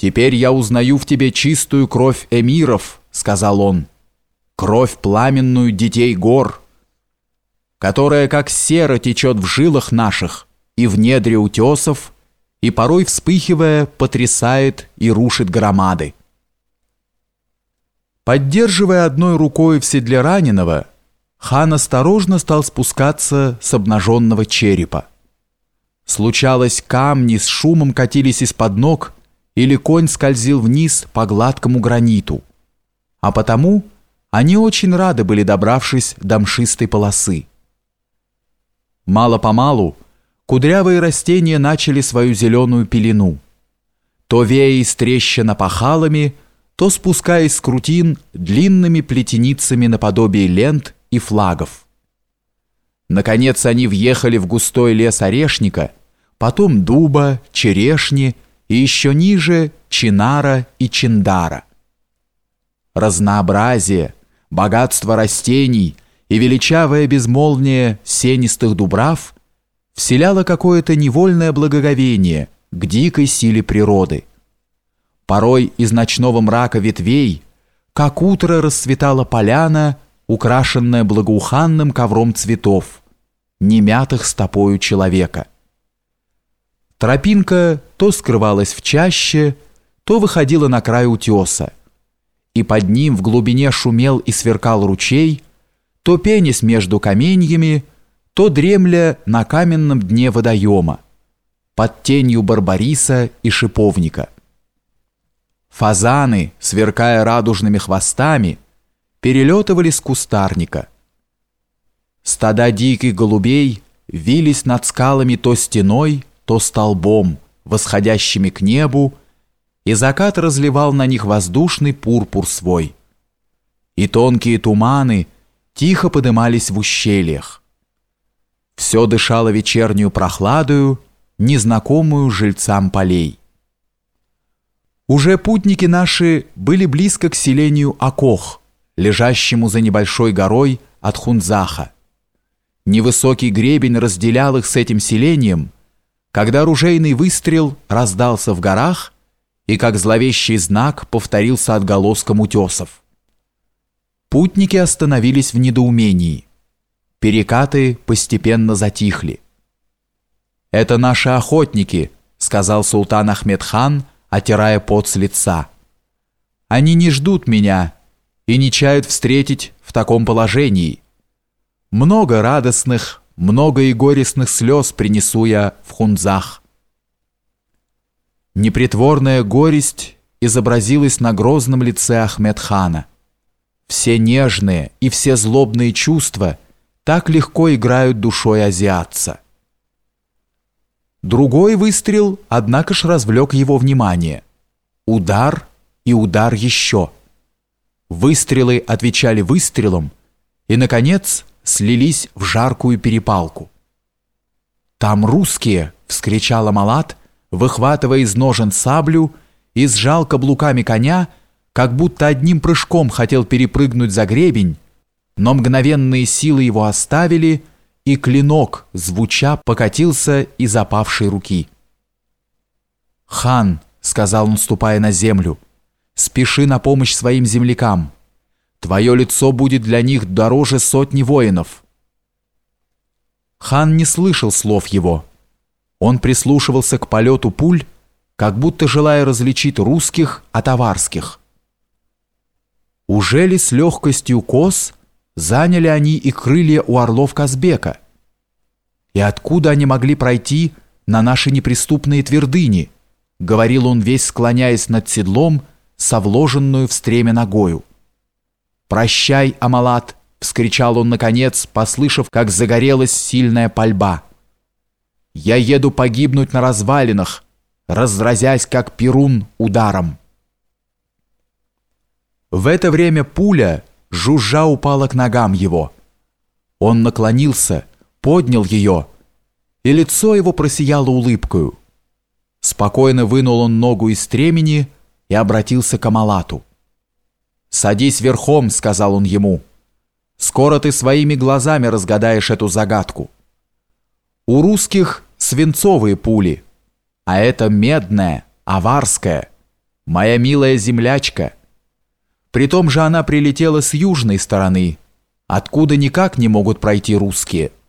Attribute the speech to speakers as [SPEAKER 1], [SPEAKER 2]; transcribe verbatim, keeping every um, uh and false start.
[SPEAKER 1] «Теперь я узнаю в тебе чистую кровь эмиров», — сказал он, — «кровь пламенную детей гор, которая как сера течет в жилах наших и в недре утесов, и порой, вспыхивая, потрясает и рушит громады». Поддерживая одной рукой в седле раненого, хан осторожно стал спускаться с обнаженного черепа. Случалось, камни с шумом катились из-под ног, или конь скользил вниз по гладкому граниту, а потому они очень рады были, добравшись до мшистой полосы. Мало-помалу кудрявые растения начали свою зеленую пелену, то вея из трещин опахалами, то спускаясь с крутин длинными плетеницами наподобие лент и флагов. Наконец они въехали в густой лес орешника, потом дуба, черешни и еще ниже чинара и чиндара. Разнообразие, богатство растений и величавое безмолвие сенистых дубрав вселяло какое-то невольное благоговение к дикой силе природы. Порой из ночного мрака ветвей, как утро, расцветала поляна, украшенная благоуханным ковром цветов, не мятых стопою человека. Тропинка то скрывалась в чаще, то выходила на край утеса, и под ним в глубине шумел и сверкал ручей, то пенясь между каменьями, то дремля на каменном дне водоема, под тенью барбариса и шиповника. Фазаны, сверкая радужными хвостами, перелетывали с кустарника. Стада диких голубей вились над скалами то стеной, то столбом, восходящими к небу, и закат разливал на них воздушный пурпур свой. И тонкие туманы тихо подымались в ущельях. Все дышало вечернюю прохладою, незнакомую жильцам полей. Уже путники наши были близко к селению Акох, лежащему за небольшой горой от Хунзаха. Невысокий гребень разделял их с этим селением, когда оружейный выстрел раздался в горах и как зловещий знак повторился отголоском утесов. Путники остановились в недоумении. Перекаты постепенно затихли. «Это наши охотники», — сказал султан Ахмед-хан, отирая пот с лица. «Они не ждут меня и не чают встретить в таком положении. Много радостных, много и горестных слез принесу я в Хунзах». Непритворная горесть изобразилась на грозном лице Ахмед-хана. Все нежные и все злобные чувства так легко играют душой азиатца. Другой выстрел, однако ж, развлек его внимание. Удар и удар еще. Выстрелы отвечали выстрелом и, наконец, слились в жаркую перепалку. «Там русские!» — вскричал Амалат, выхватывая из ножен саблю и сжал каблуками коня, как будто одним прыжком хотел перепрыгнуть за гребень, но мгновенные силы его оставили, и клинок, звуча, покатился из опавшей руки. «Хан», — сказал он, ступая на землю, — «спеши на помощь своим землякам. Твое лицо будет для них дороже сотни воинов». Хан не слышал слов его. Он прислушивался к полету пуль, как будто желая различить русских от аварских. Ужели с легкостью коз заняли они и крылья у орлов Казбека? И откуда они могли пройти на наши неприступные твердыни? Говорил он, весь склоняясь над седлом, со вложенную в стремя ногою. «Прощай, Амалат!» — вскричал он наконец, послышав, как загорелась сильная пальба. «Я еду погибнуть на развалинах, разразясь, как перун, ударом». В это время пуля, жужжа, упала к ногам его. Он наклонился, поднял ее, и лицо его просияло улыбкою. Спокойно вынул он ногу из стремени и обратился к Амалату. «Садись верхом», — сказал он ему. «Скоро ты своими глазами разгадаешь эту загадку. У русских свинцовые пули, а это медная, аварская. моя милая землячка. Притом же она прилетела с южной стороны, откуда никак не могут пройти русские.